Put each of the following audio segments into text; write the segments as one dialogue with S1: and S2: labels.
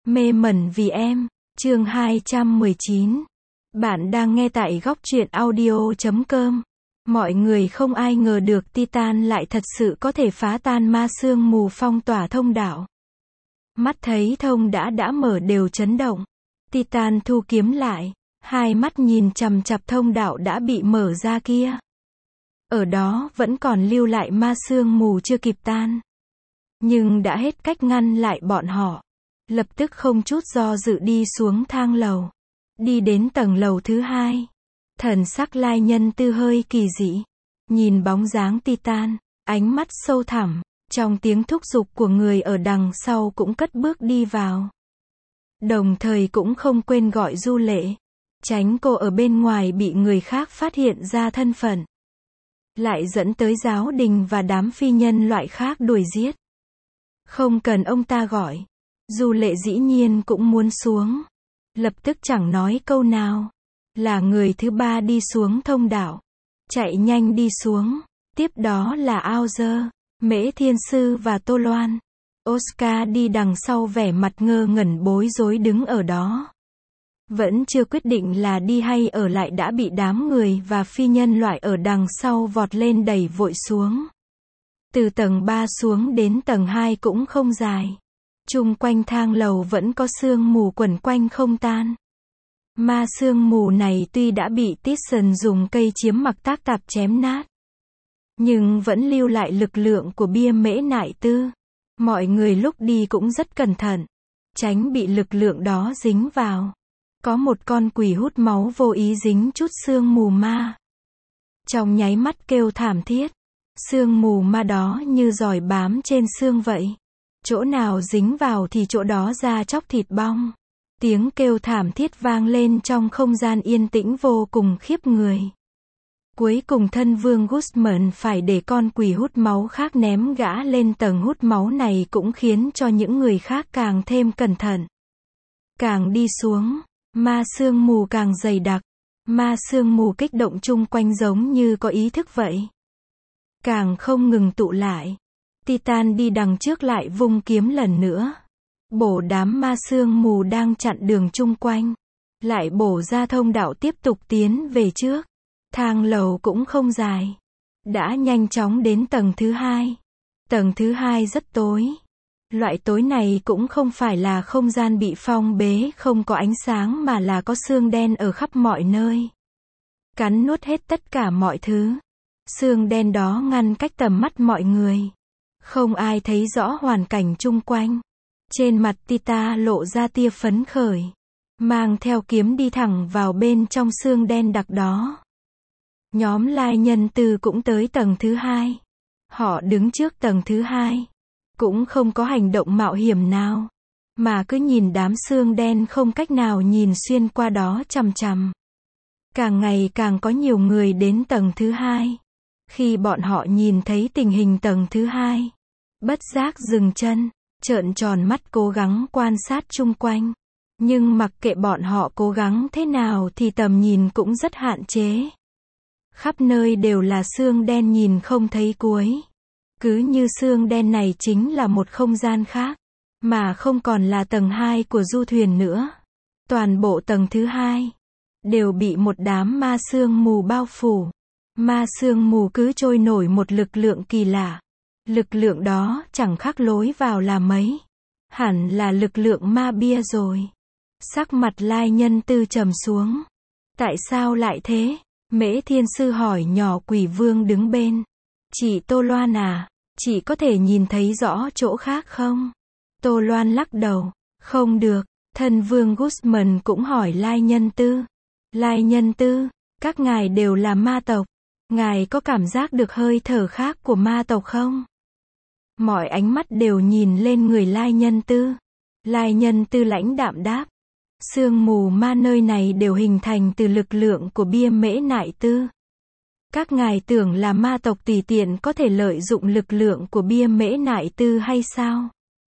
S1: Mê mẩn vì em, chương 219. Bạn đang nghe tại góc truyện audio.com. Mọi người không ai ngờ được Titan lại thật sự có thể phá tan ma sương mù phong tỏa thông đạo. Mắt thấy thông đã mở đều chấn động. Titan thu kiếm lại, hai mắt nhìn chằm chằm thông đạo đã bị mở ra kia. Ở đó vẫn còn lưu lại ma sương mù chưa kịp tan. Nhưng đã hết cách ngăn lại bọn họ. Lập tức không chút do dự đi xuống thang lầu. Đi đến tầng lầu thứ hai. Thần sắc Lai Nhân Tư hơi kỳ dị. Nhìn bóng dáng Titan, ánh mắt sâu thẳm, trong tiếng thúc giục của người ở đằng sau cũng cất bước đi vào. Đồng thời cũng không quên gọi Du Lệ. Tránh cô ở bên ngoài bị người khác phát hiện ra thân phận. Lại dẫn tới giáo đình và đám phi nhân loại khác đuổi giết. Không cần ông ta gọi. Du Lệ dĩ nhiên cũng muốn xuống. Lập tức chẳng nói câu nào. Là người thứ ba đi xuống thông đạo. Chạy nhanh đi xuống. Tiếp đó là Ao Dơ, Mễ Thiên Sư và Tô Loan. Oscar đi đằng sau vẻ mặt ngơ ngẩn bối rối đứng ở đó. Vẫn chưa quyết định là đi hay ở lại đã bị đám người và phi nhân loại ở đằng sau vọt lên đẩy vội xuống. Từ tầng 3 xuống đến tầng 2 cũng không dài. Chung quanh thang lầu vẫn có sương mù quẩn quanh không tan. Ma sương mù này tuy đã bị Tison dùng cây chiếm mặc tác tạp chém nát, nhưng vẫn lưu lại lực lượng của bia mễ nại tư. Mọi người lúc đi cũng rất cẩn thận, tránh bị lực lượng đó dính vào. Có một con quỷ hút máu vô ý dính chút sương mù ma. Trong nháy mắt kêu thảm thiết. Sương mù ma đó như giòi bám trên xương vậy. Chỗ nào dính vào thì chỗ đó ra chóc thịt bong. Tiếng kêu thảm thiết vang lên trong không gian yên tĩnh vô cùng khiếp người. Cuối cùng thân vương Guzman phải để con quỷ hút máu khác ném gã lên tầng hút máu này cũng khiến cho những người khác càng thêm cẩn thận. Càng đi xuống, ma sương mù càng dày đặc. Ma sương mù kích động chung quanh giống như có ý thức vậy. Càng không ngừng tụ lại. Titan đi đằng trước lại vung kiếm lần nữa. Bổ đám ma sương mù đang chặn đường chung quanh. Lại bổ ra thông đạo tiếp tục tiến về trước. Thang lầu cũng không dài. Đã nhanh chóng đến tầng thứ hai. Tầng thứ hai rất tối. Loại tối này cũng không phải là không gian bị phong bế không có ánh sáng mà là có xương đen ở khắp mọi nơi. Cắn nuốt hết tất cả mọi thứ. Xương đen đó ngăn cách tầm mắt mọi người. Không ai thấy rõ hoàn cảnh chung quanh. Trên mặt Tita lộ ra tia phấn khởi. Mang theo kiếm đi thẳng vào bên trong xương đen đặc đó. Nhóm Lai Nhân Tư cũng tới tầng thứ hai. Họ đứng trước tầng thứ hai. Cũng không có hành động mạo hiểm nào. Mà cứ nhìn đám xương đen không cách nào nhìn xuyên qua đó chằm chằm. Càng ngày càng có nhiều người đến tầng thứ hai. Khi bọn họ nhìn thấy tình hình tầng thứ hai, bất giác dừng chân, trợn tròn mắt cố gắng quan sát chung quanh. Nhưng mặc kệ bọn họ cố gắng thế nào thì tầm nhìn cũng rất hạn chế. Khắp nơi đều là xương đen nhìn không thấy cuối. Cứ như xương đen này chính là một không gian khác, mà không còn là tầng 2 của du thuyền nữa. Toàn bộ tầng thứ hai đều bị một đám ma sương mù bao phủ. Ma sương mù cứ trôi nổi một lực lượng kỳ lạ. Lực lượng đó chẳng khác lối vào là mấy. Hẳn là lực lượng ma bia rồi. Sắc mặt Lai Nhân Tư trầm xuống. Tại sao lại thế? Mễ Thiên Sư hỏi nhỏ quỷ vương đứng bên. Chị Tô Loan à, chị có thể nhìn thấy rõ chỗ khác không? Tô Loan lắc đầu. Không được. Thân vương Guzman cũng hỏi Lai Nhân Tư. Lai Nhân Tư, các ngài đều là ma tộc. Ngài có cảm giác được hơi thở khác của ma tộc không? Mọi ánh mắt đều nhìn lên người Lai Nhân Tư. Lai Nhân Tư lãnh đạm đáp. Sương mù ma nơi này đều hình thành từ lực lượng của bia mễ nại tư. Các ngài tưởng là ma tộc tùy tiện có thể lợi dụng lực lượng của bia mễ nại tư hay sao?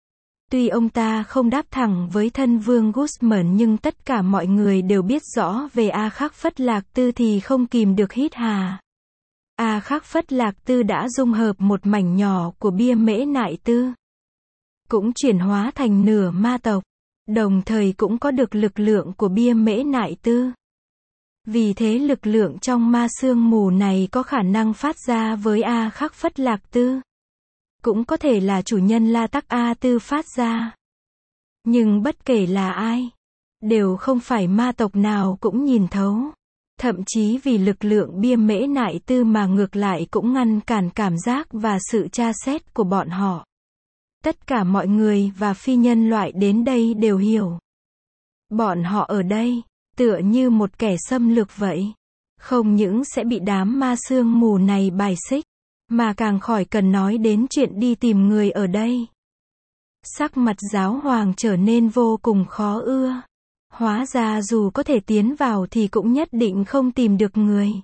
S1: Tuy ông ta không đáp thẳng với thân vương Guzman nhưng tất cả mọi người đều biết rõ về A Khắc Phất Lạc Tư thì không kìm được hít hà. A Khắc Phất Lạc Tư đã dung hợp một mảnh nhỏ của bia mễ nại tư. Cũng chuyển hóa thành nửa ma tộc. đồng thời cũng có được lực lượng của bia mễ nại tư. Vì thế lực lượng trong ma sương mù này có khả năng phát ra với A Khắc Phất Lạc Tư. Cũng có thể là chủ nhân La Tắc A Tư phát ra. Nhưng bất kể là ai, đều không phải ma tộc nào cũng nhìn thấu. Thậm chí vì lực lượng bia mễ nại tư mà ngược lại cũng ngăn cản cảm giác và sự tra xét của bọn họ. Tất cả mọi người và phi nhân loại đến đây đều hiểu. Bọn họ ở đây, tựa như một kẻ xâm lược vậy. Không những sẽ bị đám ma sương mù này bài xích, mà càng khỏi cần nói đến chuyện đi tìm người ở đây. Sắc mặt giáo hoàng trở nên vô cùng khó ưa. Hóa ra dù có thể tiến vào thì cũng nhất định không tìm được người.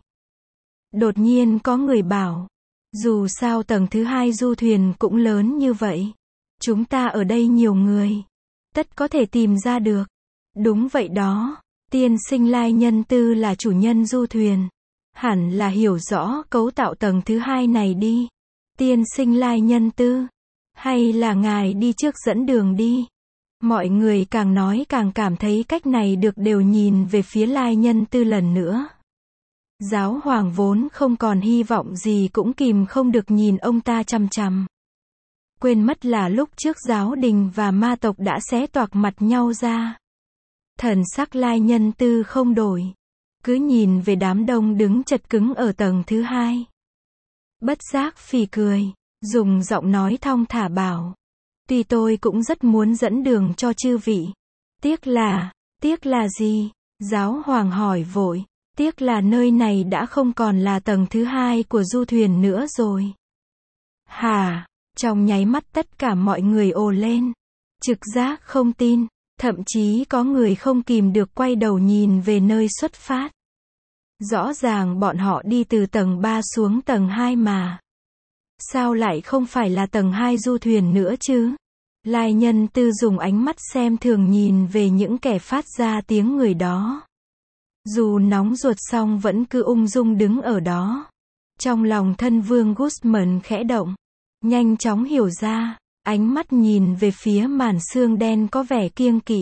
S1: Đột nhiên có người bảo, dù sao tầng thứ 2 du thuyền cũng lớn như vậy. Chúng ta ở đây nhiều người. Tất có thể tìm ra được. Đúng vậy đó. Tiên sinh Lai Nhân Tư là chủ nhân du thuyền. Hẳn là hiểu rõ cấu tạo tầng thứ 2 này đi. Tiên sinh Lai Nhân Tư. Hay là ngài đi trước dẫn đường đi. Mọi người càng nói càng cảm thấy cách này được đều nhìn về phía Lai Nhân Tư lần nữa. Giáo hoàng vốn không còn hy vọng gì cũng kìm không được nhìn ông ta chằm chằm. Quên mất là lúc trước giáo đình và ma tộc đã xé toạc mặt nhau ra. Thần sắc Lai Nhân Tư không đổi. Cứ nhìn về đám đông đứng chật cứng ở tầng thứ 2. Bất giác phì cười, dùng giọng nói thong thả bảo. Tuy tôi cũng rất muốn dẫn đường cho chư vị. Tiếc là gì? Giáo hoàng hỏi vội. Tiếc là nơi này đã không còn là tầng thứ 2 của du thuyền nữa rồi. Hả? Trong nháy mắt tất cả mọi người ồ lên. Trực giác không tin. Thậm chí có người không kìm được quay đầu nhìn về nơi xuất phát. Rõ ràng bọn họ đi từ tầng 3 xuống tầng 2 mà. Sao lại không phải là tầng 2 du thuyền nữa chứ? Lai Nhân Tư dùng ánh mắt xem thường nhìn về những kẻ phát ra tiếng người đó. Dù nóng ruột song vẫn cứ ung dung đứng ở đó. Trong lòng thân vương Guzman khẽ động. Nhanh chóng hiểu ra. Ánh mắt nhìn về phía màn sương đen có vẻ kiêng kỵ.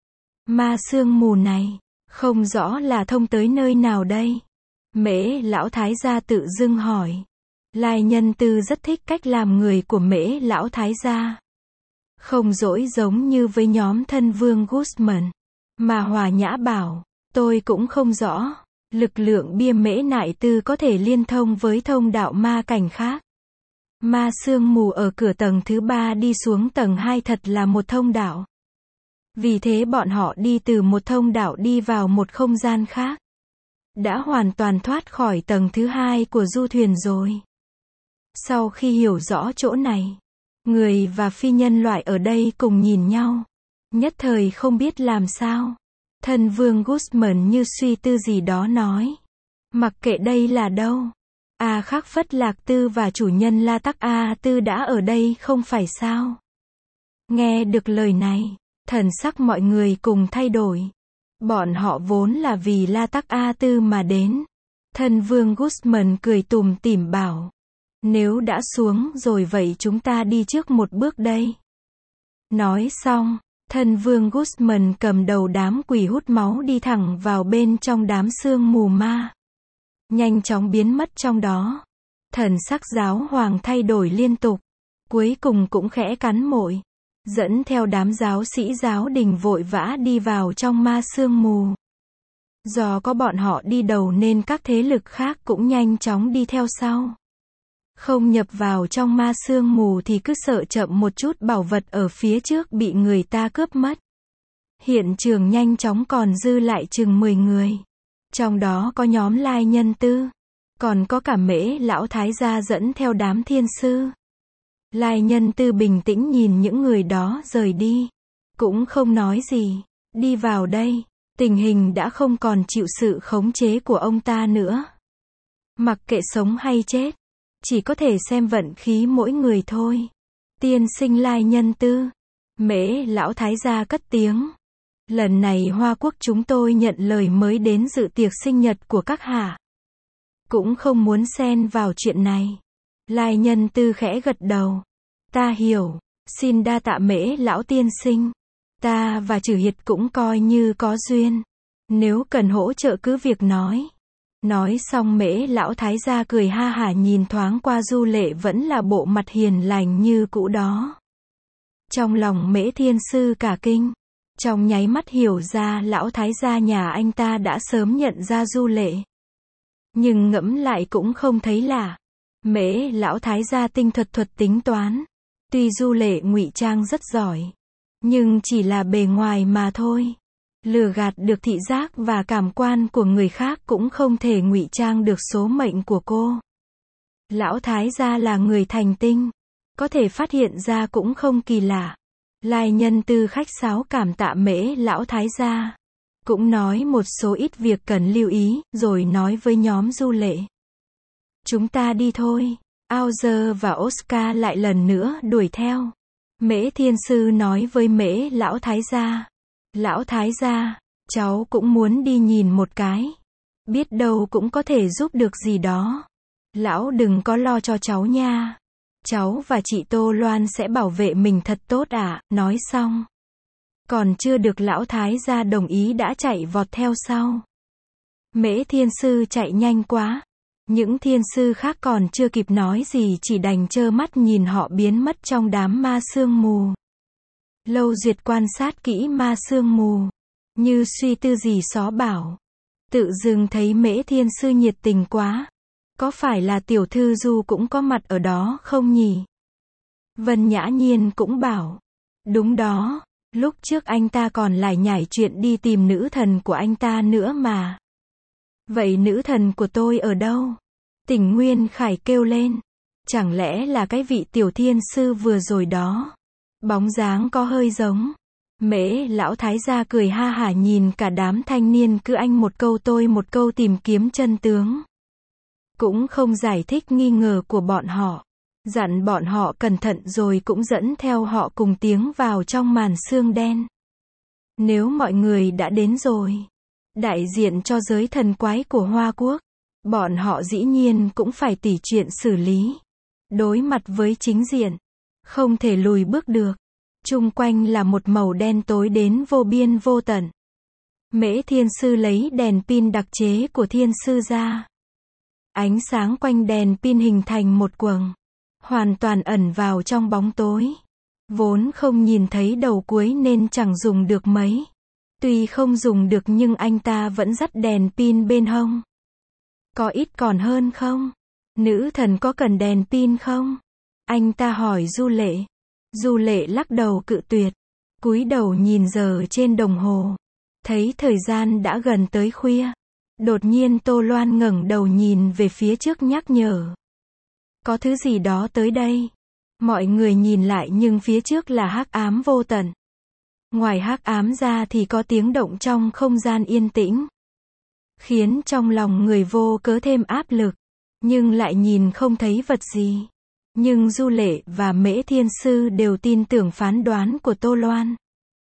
S1: Ma sương mù này, không rõ là thông tới nơi nào đây? Mễ lão thái gia tự dưng hỏi. Lai Nhân Tư rất thích cách làm người của Mễ lão thái gia. Không dỗi giống như với nhóm thân vương Guzman. Mà hòa nhã bảo, tôi cũng không rõ. Lực lượng bia mễ nại tư có thể liên thông với thông đạo ma cảnh khác. Ma sương mù ở cửa tầng thứ 3 đi xuống tầng 2 thật là một thông đạo. Vì thế bọn họ đi từ một thông đạo đi vào một không gian khác. Đã hoàn toàn thoát khỏi tầng thứ 2 của du thuyền rồi. Sau khi hiểu rõ chỗ này, người và phi nhân loại ở đây cùng nhìn nhau. Nhất thời không biết làm sao. Thân vương Guzman như suy tư gì đó nói. Mặc kệ đây là đâu. A Khắc Phất Lạc Tư và chủ nhân La Tắc A Tư đã ở đây không phải sao? Nghe được lời này, thần sắc mọi người cùng thay đổi. Bọn họ vốn là vì La Tắc A Tư mà đến. Thân vương Guzman cười tủm tỉm bảo. Nếu đã xuống rồi vậy chúng ta đi trước một bước đây. Nói xong, thân vương Guzman cầm đầu đám quỷ hút máu đi thẳng vào bên trong đám sương mù ma. Nhanh chóng biến mất trong đó. Thần sắc giáo hoàng thay đổi liên tục. Cuối cùng cũng khẽ cắn môi. Dẫn theo đám giáo sĩ giáo đình vội vã đi vào trong ma sương mù. Do có bọn họ đi đầu nên các thế lực khác cũng nhanh chóng đi theo sau. Không nhập vào trong ma sương mù thì cứ sợ chậm một chút bảo vật ở phía trước bị người ta cướp mất. Hiện trường nhanh chóng còn dư lại chừng 10 người. Trong đó có nhóm Lai Nhân Tư. Còn có cả Mễ lão thái gia dẫn theo đám thiên sư. Lai Nhân Tư bình tĩnh nhìn những người đó rời đi. Cũng không nói gì. Đi vào đây. Tình hình đã không còn chịu sự khống chế của ông ta nữa. Mặc kệ sống hay chết. Chỉ có thể xem vận khí mỗi người thôi. Tiên sinh Lai Nhân Tư. Mễ lão thái gia cất tiếng. Lần này Hoa Quốc chúng tôi nhận lời mới đến dự tiệc sinh nhật của các hạ. Cũng không muốn xen vào chuyện này. Lai Nhân Tư khẽ gật đầu. Ta hiểu. Xin đa tạ Mễ lão tiên sinh. Ta và Trừ Hiệt cũng coi như có duyên. Nếu cần hỗ trợ cứ việc nói. Nói xong Mễ lão thái gia cười ha hả nhìn thoáng qua Du Lệ vẫn là bộ mặt hiền lành như cũ đó. Trong lòng Mễ Thiên Sư cả kinh. Trong nháy mắt hiểu ra lão thái gia nhà anh ta đã sớm nhận ra Du Lệ. Nhưng ngẫm lại cũng không thấy lạ. Mễ lão thái gia tinh thuật tính toán. Tuy Du Lệ ngụy trang rất giỏi, nhưng chỉ là bề ngoài mà thôi. Lừa gạt được thị giác và cảm quan của người khác cũng không thể ngụy trang được số mệnh của cô. Lão thái gia là người thành tinh, có thể phát hiện ra cũng không kỳ lạ. Lai Nhân Tư khách sáo cảm tạ Mễ lão thái gia, cũng nói một số ít việc cần lưu ý, rồi nói với nhóm Du Lệ. Chúng ta đi thôi. Aozer và Oscar lại lần nữa đuổi theo. Mễ Thiên Sư nói với Mễ lão thái gia. Lão thái gia, cháu cũng muốn đi nhìn một cái. Biết đâu cũng có thể giúp được gì đó. Lão đừng có lo cho cháu nha. Cháu và chị Tô Loan sẽ bảo vệ mình thật tốt ạ. Nói xong, còn chưa được lão thái gia đồng ý đã chạy vọt theo sau. Mễ Thiên Sư chạy nhanh quá. Những thiên sư khác còn chưa kịp nói gì chỉ đành trơ mắt nhìn họ biến mất trong đám ma sương mù. Lâu Duyệt quan sát kỹ ma sương mù, như suy tư gì xó bảo. Tự dưng thấy Mễ Thiên Sư nhiệt tình quá. Có phải là tiểu thư Du cũng có mặt ở đó không nhỉ? Vân Nhã Nhiên cũng bảo. Đúng đó, lúc trước anh ta còn lải nhải chuyện đi tìm nữ thần của anh ta nữa mà. Vậy nữ thần của tôi ở đâu? Tỉnh Nguyên Khải kêu lên. Chẳng lẽ là cái vị tiểu thiên sư vừa rồi đó? Bóng dáng có hơi giống. Mễ lão thái gia cười ha hả nhìn cả đám thanh niên cứ anh một câu tôi một câu tìm kiếm chân tướng. Cũng không giải thích nghi ngờ của bọn họ. Dặn bọn họ cẩn thận rồi cũng dẫn theo họ cùng tiến vào trong màn sương đen. Nếu mọi người đã đến rồi, đại diện cho giới thần quái của Hoa Quốc, bọn họ dĩ nhiên cũng phải tỉ chuyện xử lý. Đối mặt với chính diện, không thể lùi bước được. Chung quanh là một màu đen tối đến vô biên vô tận. Mễ Thiên Sư lấy đèn pin đặc chế của Thiên Sư ra. Ánh sáng quanh đèn pin hình thành một quầng, hoàn toàn ẩn vào trong bóng tối. Vốn không nhìn thấy đầu cuối nên chẳng dùng được mấy. Tuy không dùng được nhưng anh ta vẫn dắt đèn pin bên hông. Có ít còn hơn không? Nữ thần có cần đèn pin không? Anh ta hỏi Du Lệ. Du Lệ lắc đầu cự tuyệt. Cúi đầu nhìn giờ trên đồng hồ. Thấy thời gian đã gần tới khuya. Đột nhiên Tô Loan ngẩng đầu nhìn về phía trước nhắc nhở. Có thứ gì đó tới đây. Mọi người nhìn lại nhưng phía trước là hắc ám vô tận. Ngoài hắc ám ra thì có tiếng động trong không gian yên tĩnh. Khiến trong lòng người vô cớ thêm áp lực. Nhưng lại nhìn không thấy vật gì. Nhưng Du Lệ và Mễ Thiên Sư đều tin tưởng phán đoán của Tô Loan.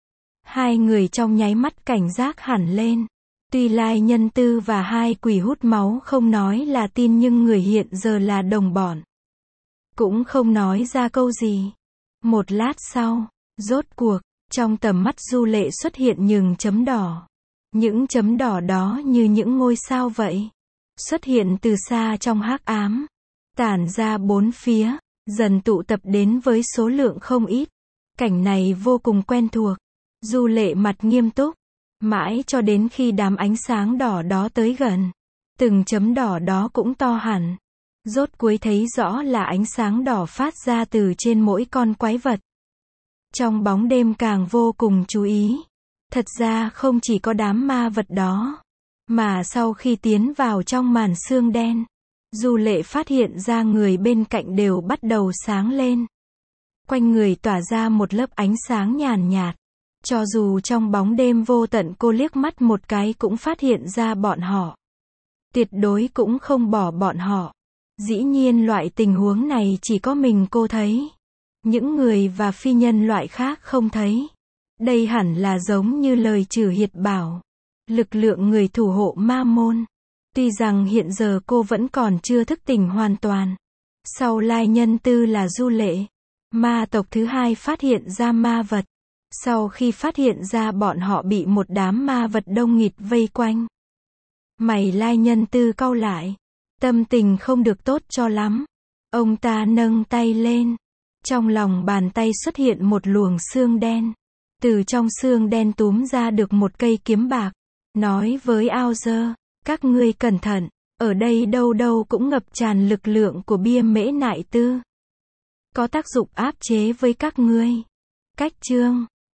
S1: Hai người trong nháy mắt cảnh giác hẳn lên. Tuy Lai Nhân Tư và hai quỷ hút máu không nói là tin nhưng người hiện giờ là đồng bọn. Cũng không nói ra câu gì. Một lát sau, rốt cuộc, trong tầm mắt Du Lệ xuất hiện những chấm đỏ. Những chấm đỏ đó như những ngôi sao vậy. Xuất hiện từ xa trong hắc ám. Tản ra bốn phía, dần tụ tập đến với số lượng không ít. Cảnh này vô cùng quen thuộc. Du Lệ mặt nghiêm túc. Mãi cho đến khi đám ánh sáng đỏ đó tới gần. Từng chấm đỏ đó cũng to hẳn. Rốt cuối thấy rõ là ánh sáng đỏ phát ra từ trên mỗi con quái vật. Trong bóng đêm càng vô cùng chú ý. Thật ra không chỉ có đám ma vật đó. Mà sau khi tiến vào trong màn sương đen, Du Lệ phát hiện ra người bên cạnh đều bắt đầu sáng lên. Quanh người tỏa ra một lớp ánh sáng nhàn nhạt. Cho dù trong bóng đêm vô tận cô liếc mắt một cái cũng phát hiện ra bọn họ. Tuyệt đối cũng không bỏ bọn họ. Dĩ nhiên loại tình huống này chỉ có mình cô thấy. Những người và phi nhân loại khác không thấy. Đây hẳn là giống như lời Trừ Hiệt bảo. Lực lượng người thủ hộ ma môn. Tuy rằng hiện giờ cô vẫn còn chưa thức tỉnh hoàn toàn. Sau Lai Nhân Tư là Du Lệ. Ma tộc thứ hai phát hiện ra ma vật. Sau khi phát hiện ra bọn họ bị một đám ma vật đông nghịt vây quanh, mày Lai Nhân Tư cau lại, tâm tình không được tốt cho lắm. Ông ta nâng tay lên, trong lòng bàn tay xuất hiện một luồng xương đen. Từ trong xương đen túm ra được một cây kiếm bạc, nói với Ao Dơ, các ngươi cẩn thận, ở đây đâu đâu cũng ngập tràn lực lượng của bia mễ nại tư. Có tác dụng áp chế với các ngươi. Cách chương